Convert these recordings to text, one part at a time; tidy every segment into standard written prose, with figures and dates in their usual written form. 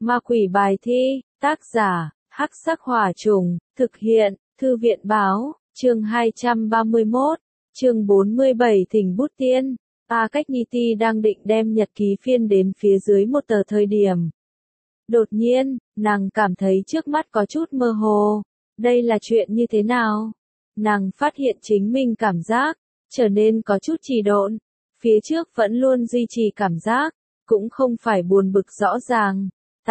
Ma quỷ bài thi, tác giả, Hắc Sắc Hỏa Trùng, thực hiện, Thư viện báo, chương 231, chương 47 Thỉnh Bút Tiên. Cách Niti đang định đem nhật ký phiên đến phía dưới một tờ thời điểm. Đột nhiên, nàng cảm thấy trước mắt có chút mơ hồ. Đây là chuyện như thế nào? Nàng phát hiện chính mình cảm giác trở nên có chút trì độn. Phía trước vẫn luôn duy trì cảm giác, cũng không phải buồn bực rõ ràng.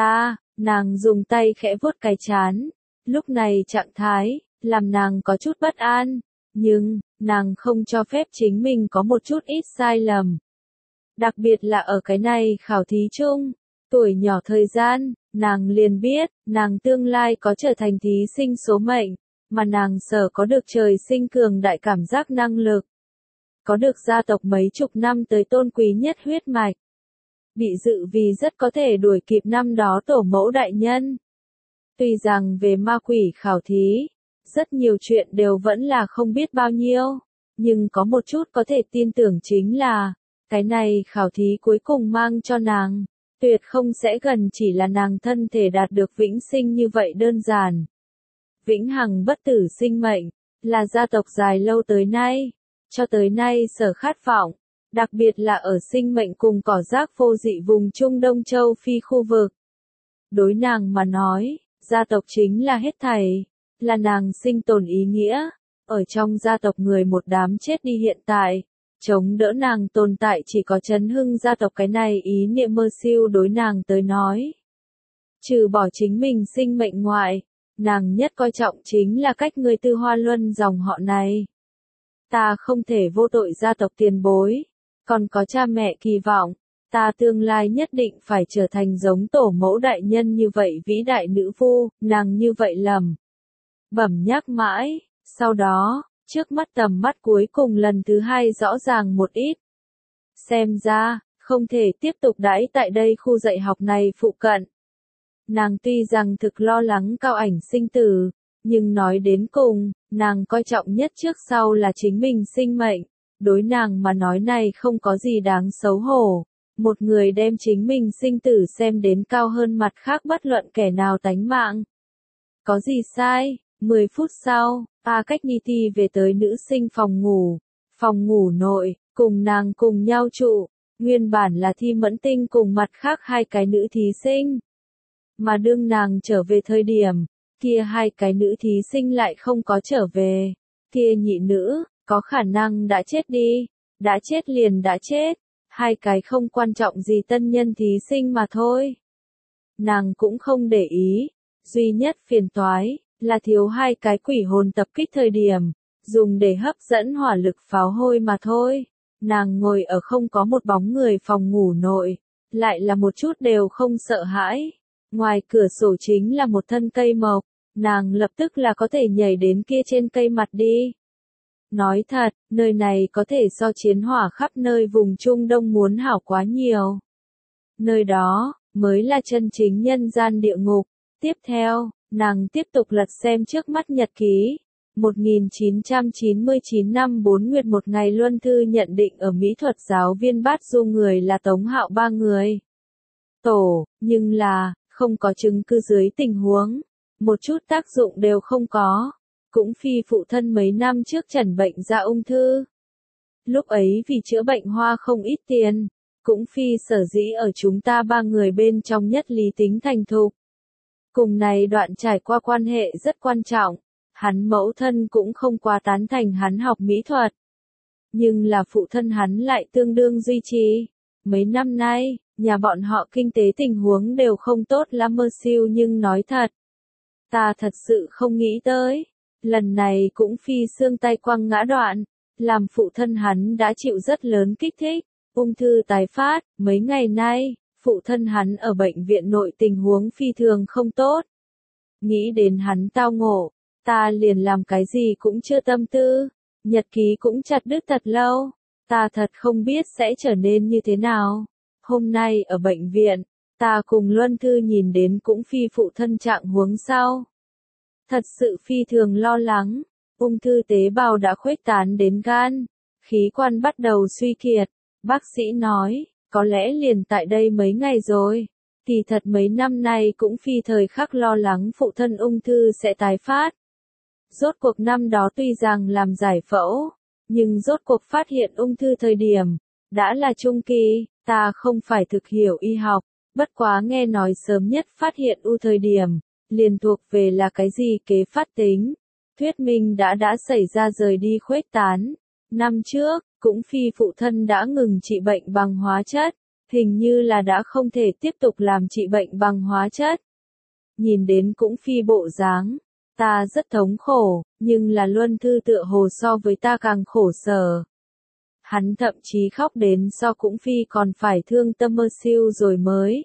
Nàng dùng tay khẽ vuốt cái trán. Lúc này trạng thái, làm nàng có chút bất an. Nhưng, nàng không cho phép chính mình có một chút ít sai lầm. Đặc biệt là ở cái này khảo thí chung. Tuổi nhỏ thời gian, nàng liền biết, nàng tương lai có trở thành thí sinh số mệnh, mà nàng sở có được trời sinh cường đại cảm giác năng lực. Có được gia tộc mấy chục năm tới tôn quý nhất huyết mạch. Bị dự vì rất có thể đuổi kịp năm đó tổ mẫu đại nhân. Tuy rằng về ma quỷ khảo thí, rất nhiều chuyện đều vẫn là không biết bao nhiêu, nhưng có một chút có thể tin tưởng chính là, cái này khảo thí cuối cùng mang cho nàng, tuyệt không sẽ gần chỉ là nàng thân thể đạt được vĩnh sinh như vậy đơn giản. Vĩnh hằng bất tử sinh mệnh, là gia tộc dài lâu tới nay, cho tới nay sở khát vọng, đặc biệt là ở sinh mệnh cùng cỏ rác vô dị vùng Trung Đông Châu Phi khu vực. Đối nàng mà nói, gia tộc chính là hết thảy, là nàng sinh tồn ý nghĩa, ở trong gia tộc người một đám chết đi hiện tại, chống đỡ nàng tồn tại chỉ có chấn hưng gia tộc cái này ý niệm mơ siêu đối nàng tới nói. Trừ bỏ chính mình sinh mệnh ngoại, nàng nhất coi trọng chính là cách người Tư Hoa Luân dòng họ này. Ta không thể vô tội gia tộc tiền bối, còn có cha mẹ kỳ vọng, ta tương lai nhất định phải trở thành giống tổ mẫu đại nhân như vậy vĩ đại nữ vu, nàng như vậy lầm. Bẩm nhắc mãi, sau đó, trước mắt tầm mắt cuối cùng lần thứ hai rõ ràng một ít. Xem ra, không thể tiếp tục đãi tại đây khu dạy học này phụ cận. Nàng tuy rằng thực lo lắng Cao Ảnh sinh tử, nhưng nói đến cùng, nàng coi trọng nhất trước sau là chính mình sinh mệnh. Đối nàng mà nói này không có gì đáng xấu hổ. Một người đem chính mình sinh tử xem đến cao hơn mặt khác bất luận kẻ nào tánh mạng. Có gì sai? 10 phút sau, Cách Niti về tới nữ sinh phòng ngủ nội, cùng nàng cùng nhau trụ, nguyên bản là Thi Mẫn Tinh cùng mặt khác hai cái nữ thí sinh. Mà đương nàng trở về thời điểm, kia hai cái nữ thí sinh lại không có trở về, kia nhị nữ, có khả năng đã chết đi, đã chết liền đã chết, hai cái không quan trọng gì tân nhân thí sinh mà thôi. Nàng cũng không để ý, duy nhất phiền toái là thiếu hai cái quỷ hồn tập kích thời điểm, dùng để hấp dẫn hỏa lực pháo hôi mà thôi. Nàng ngồi ở không có một bóng người phòng ngủ nội, lại là một chút đều không sợ hãi. Ngoài cửa sổ chính là một thân cây mộc, nàng lập tức là có thể nhảy đến kia trên cây mặt đi. Nói thật, nơi này có thể so chiến hỏa khắp nơi vùng Trung Đông muốn hảo quá nhiều. Nơi đó, mới là chân chính nhân gian địa ngục. Tiếp theo, nàng tiếp tục lật xem trước mắt nhật ký. 1999 năm 4 nguyệt một ngày Luân Thư nhận định ở mỹ thuật giáo viên Bát Du người là Tống Hạo 3 người. Nhưng là, không có chứng cứ dưới tình huống, một chút tác dụng đều không có. Cũng phi phụ thân mấy năm trước chẩn bệnh ra ung thư. Lúc ấy vì chữa bệnh hoa không ít tiền, cũng phi sở dĩ ở chúng ta 3 người bên trong nhất lý tính thành thục. Cùng này đoạn trải qua quan hệ rất quan trọng, hắn mẫu thân cũng không quá tán thành hắn học mỹ thuật. Nhưng là phụ thân hắn lại tương đương duy trì. Mấy năm nay, nhà bọn họ kinh tế tình huống đều không tốt lắm mơ siêu nhưng nói thật. Ta thật sự không nghĩ tới. Lần này cũng phi xương tay quăng ngã đoạn, làm phụ thân hắn đã chịu rất lớn kích thích, ung thư tái phát, mấy ngày nay, phụ thân hắn ở bệnh viện nội tình huống phi thường không tốt. Nghĩ đến hắn tao ngộ, ta liền làm cái gì cũng chưa tâm tư, nhật ký cũng chặt đứt thật lâu, ta thật không biết sẽ trở nên như thế nào. Hôm nay ở bệnh viện, ta cùng Luân Thư nhìn đến cũng phi phụ thân trạng huống sau. Thật sự phi thường lo lắng, ung thư tế bào đã khuếch tán đến gan, khí quan bắt đầu suy kiệt, bác sĩ nói, có lẽ liền tại đây mấy ngày rồi, Kỳ thật mấy năm nay cũng phi thời khắc lo lắng phụ thân ung thư sẽ tái phát. Rốt cuộc năm đó tuy rằng làm giải phẫu, nhưng rốt cuộc phát hiện ung thư thời điểm, đã là trung kỳ, ta không phải thực hiểu y học, bất quá nghe nói sớm nhất phát hiện u thời điểm, liền thuộc về là cái gì kế phát tính. Thuyết minh đã xảy ra rời đi khuếch tán. Năm trước, cũng phi phụ thân đã ngừng trị bệnh bằng hóa chất, hình như là đã không thể tiếp tục làm trị bệnh bằng hóa chất. Nhìn đến cũng phi bộ dáng, ta rất thống khổ, nhưng là Luân Thư tựa hồ so với ta càng khổ sở. Hắn thậm chí khóc đến so cũng phi còn phải thương tâm mơ siêu rồi mới.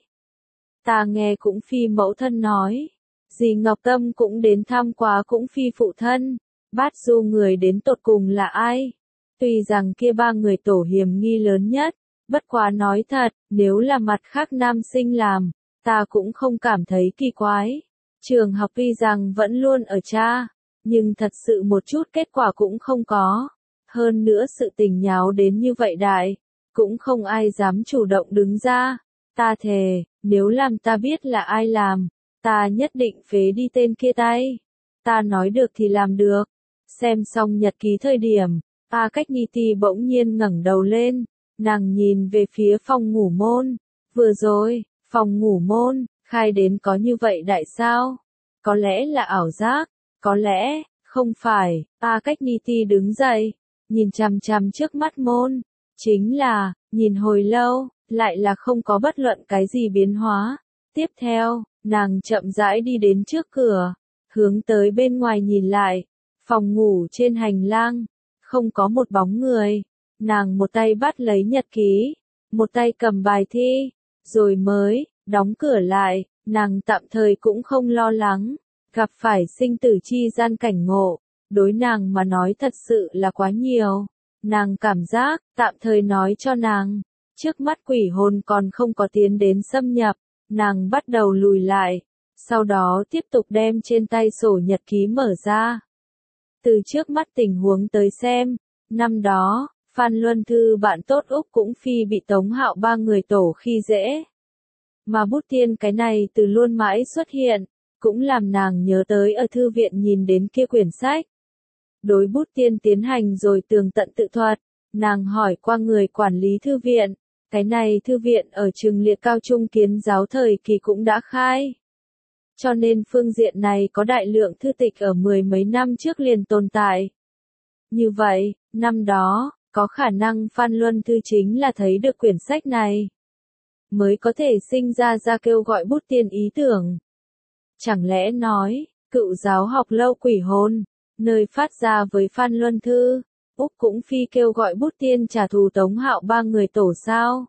Ta nghe cũng phi mẫu thân nói, dì Ngọc Tâm cũng đến thăm quá cũng phi phụ thân, Bát Du người đến tột cùng là ai? Tuy rằng kia ba người tổ hiểm nghi lớn nhất, bất quá nói thật, nếu là mặt khác nam sinh làm, ta cũng không cảm thấy kỳ quái. Trường học tuy rằng vẫn luôn ở cha, nhưng thật sự một chút kết quả cũng không có. Hơn nữa sự tình nháo đến như vậy đại, cũng không ai dám chủ động đứng ra. Ta thề, nếu làm ta biết là ai làm, ta nhất định phế đi tên kia tay. Ta nói được thì làm được. Xem xong nhật ký thời điểm, A Cách Ni Ti bỗng nhiên ngẩng đầu lên, nàng nhìn về phía phòng ngủ môn. Vừa rồi, phòng ngủ môn, khai đến có như vậy đại sao? Có lẽ là ảo giác, có lẽ, không phải. A Cách Ni Ti đứng dậy, nhìn chằm chằm trước mắt môn. Chính là, nhìn hồi lâu, lại là không có bất luận cái gì biến hóa. Tiếp theo, nàng chậm rãi đi đến trước cửa, hướng tới bên ngoài nhìn lại. Phòng ngủ trên hành lang, không có một bóng người. Nàng một tay bắt lấy nhật ký, một tay cầm bài thi, rồi mới đóng cửa lại. Nàng tạm thời cũng không lo lắng, gặp phải sinh tử chi gian cảnh ngộ, đối nàng mà nói thật sự là quá nhiều. Nàng cảm giác, tạm thời nói cho nàng, trước mắt quỷ hồn còn không có tiến đến xâm nhập, nàng bắt đầu lùi lại, sau đó tiếp tục đem trên tay sổ nhật ký mở ra. Từ trước mắt tình huống tới xem, năm đó, Phan Luân Thư bạn tốt Úc cũng phi bị Tống Hạo ba người tổ khi dễ. Mà bút tiên cái này từ luôn mãi xuất hiện, cũng làm nàng nhớ tới ở thư viện nhìn đến kia quyển sách. Đối bút tiên tiến hành rồi tường tận tự thuật, nàng hỏi qua người quản lý thư viện, cái này thư viện ở trường liệt cao trung kiến giáo thời kỳ cũng đã khai. Cho nên phương diện này có đại lượng thư tịch ở mười mấy năm trước liền tồn tại. Như vậy, năm đó, có khả năng Phan Luân Thư chính là thấy được quyển sách này, mới có thể sinh ra kêu gọi bút tiên ý tưởng. Chẳng lẽ nói, cựu giáo học lâu quỷ hồn, nơi phát ra với Phan Luân Thư, Úc cũng phi kêu gọi bút tiên trả thù Tống Hạo ba người tổ sao?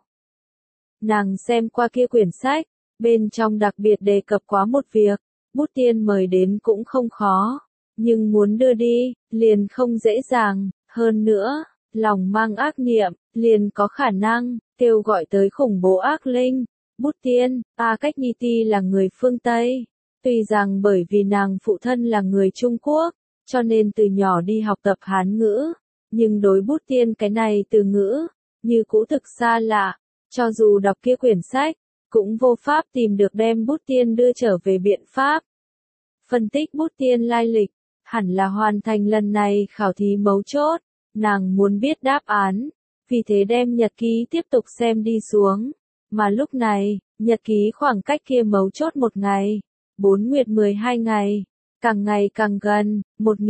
Nàng xem qua kia quyển sách, bên trong đặc biệt đề cập quá một việc, bút tiên mời đến cũng không khó, nhưng muốn đưa đi, liền không dễ dàng, hơn nữa, lòng mang ác niệm, liền có khả năng, kêu gọi tới khủng bố ác linh. Bút tiên, A Cách Ni Ti là người phương Tây, tuy rằng bởi vì nàng phụ thân là người Trung Quốc, cho nên từ nhỏ đi học tập Hán ngữ, nhưng đối bút tiên cái này từ ngữ, như cũ thực xa lạ, cho dù đọc kia quyển sách, cũng vô pháp tìm được đem bút tiên đưa trở về biện pháp. Phân tích bút tiên lai lịch, hẳn là hoàn thành lần này khảo thí mấu chốt, nàng muốn biết đáp án, vì thế đem nhật ký tiếp tục xem đi xuống. Mà lúc này, nhật ký khoảng cách kia mấu chốt một ngày, 4 nguyệt 12 ngày, ngày càng gần.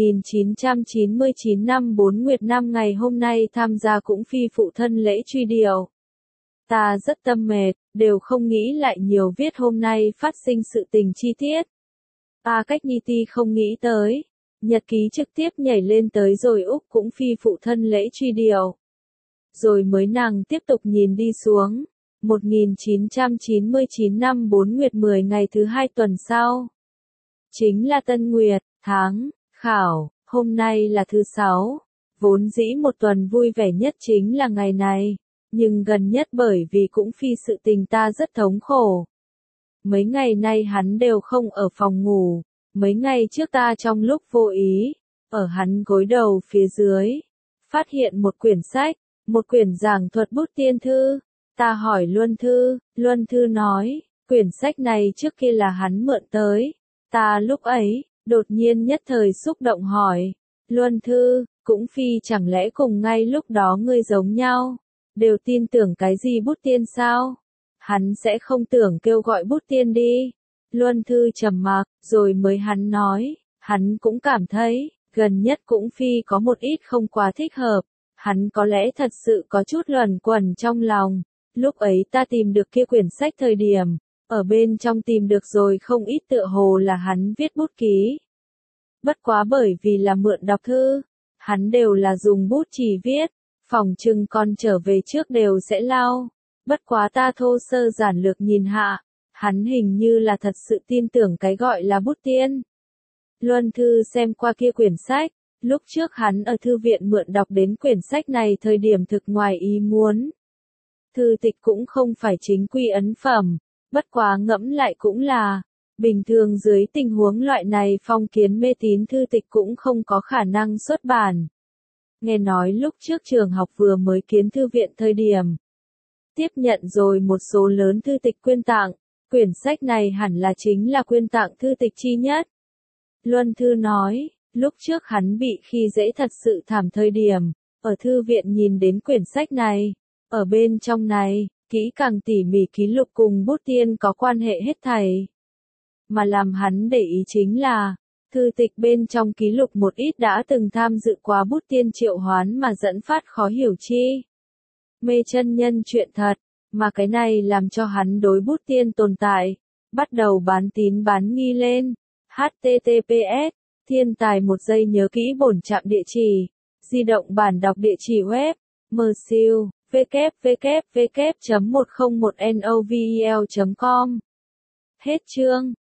1999 năm 4 nguyệt 5 ngày hôm nay tham gia cũng phi phụ thân lễ truy điệu. Ta rất tâm mệt, đều không nghĩ lại nhiều viết hôm nay phát sinh sự tình chi tiết. A Cách Ni Ti không nghĩ tới, nhật ký trực tiếp nhảy lên tới rồi Úc cũng phi phụ thân lễ truy điệu. Rồi mới nàng tiếp tục nhìn đi xuống. 1999 năm 4 nguyệt 10 ngày thứ 2 tuần sau. Chính là Tân Nguyệt, tháng, khảo, hôm nay là thứ 6. Vốn dĩ một tuần vui vẻ nhất chính là ngày này, nhưng gần nhất bởi vì cũng phi sự tình ta rất thống khổ. Mấy ngày nay hắn đều không ở phòng ngủ, mấy ngày trước ta trong lúc vô ý, ở hắn gối đầu phía dưới, phát hiện một quyển sách, một quyển giảng thuật bút tiên thư. Ta hỏi Luân Thư nói, Quyển sách này trước kia là hắn mượn tới. Ta lúc ấy, đột nhiên nhất thời xúc động hỏi. Luân Thư, cũng phi chẳng lẽ cùng ngay lúc đó ngươi giống nhau, đều tin tưởng cái gì bút tiên sao? Hắn sẽ không tưởng kêu gọi bút tiên đi. Luân Thư trầm mặc, rồi mới hắn nói, hắn cũng cảm thấy, gần nhất cũng phi có một ít không quá thích hợp. Hắn có lẽ thật sự có chút luẩn quẩn trong lòng. Lúc ấy ta tìm được kia quyển sách thời điểm, ở bên trong tìm được rồi không ít tựa hồ là hắn viết bút ký. Bất quá bởi vì là mượn đọc thư, hắn đều là dùng bút chỉ viết, phòng trừng con trở về trước đều sẽ lau. Bất quá ta thô sơ giản lược nhìn hạ, hắn hình như là thật sự tin tưởng cái gọi là bút tiên. Luân Thư xem qua kia quyển sách, lúc trước hắn ở thư viện mượn đọc đến quyển sách này thời điểm thực ngoài ý muốn. Thư tịch cũng không phải chính quy ấn phẩm, bất quá ngẫm lại cũng là, bình thường dưới tình huống loại này phong kiến mê tín thư tịch cũng không có khả năng xuất bản. Nghe nói lúc trước trường học vừa mới kiến thư viện thời điểm, tiếp nhận rồi một số lớn thư tịch quyên tặng, quyển sách này hẳn là chính là quyên tặng thư tịch chi nhất. Luân Thư nói, lúc trước hắn bị khi dễ thật sự thảm thời điểm, ở thư viện nhìn đến quyển sách này, ở bên trong này, kỹ càng tỉ mỉ ký lục cùng bút tiên có quan hệ hết thảy. Mà làm hắn để ý chính là, thư tịch bên trong ký lục một ít đã từng tham dự quá bút tiên triệu hoán mà dẫn phát khó hiểu chi. Mê chân nhân chuyện thật, mà cái này làm cho hắn đối bút tiên tồn tại, bắt đầu bán tín bán nghi lên. HTTPS, thiên tài một giây nhớ kỹ bổn trạm địa chỉ, di động bản đọc địa chỉ web, msiêu, www.101novel.com. Hết chương.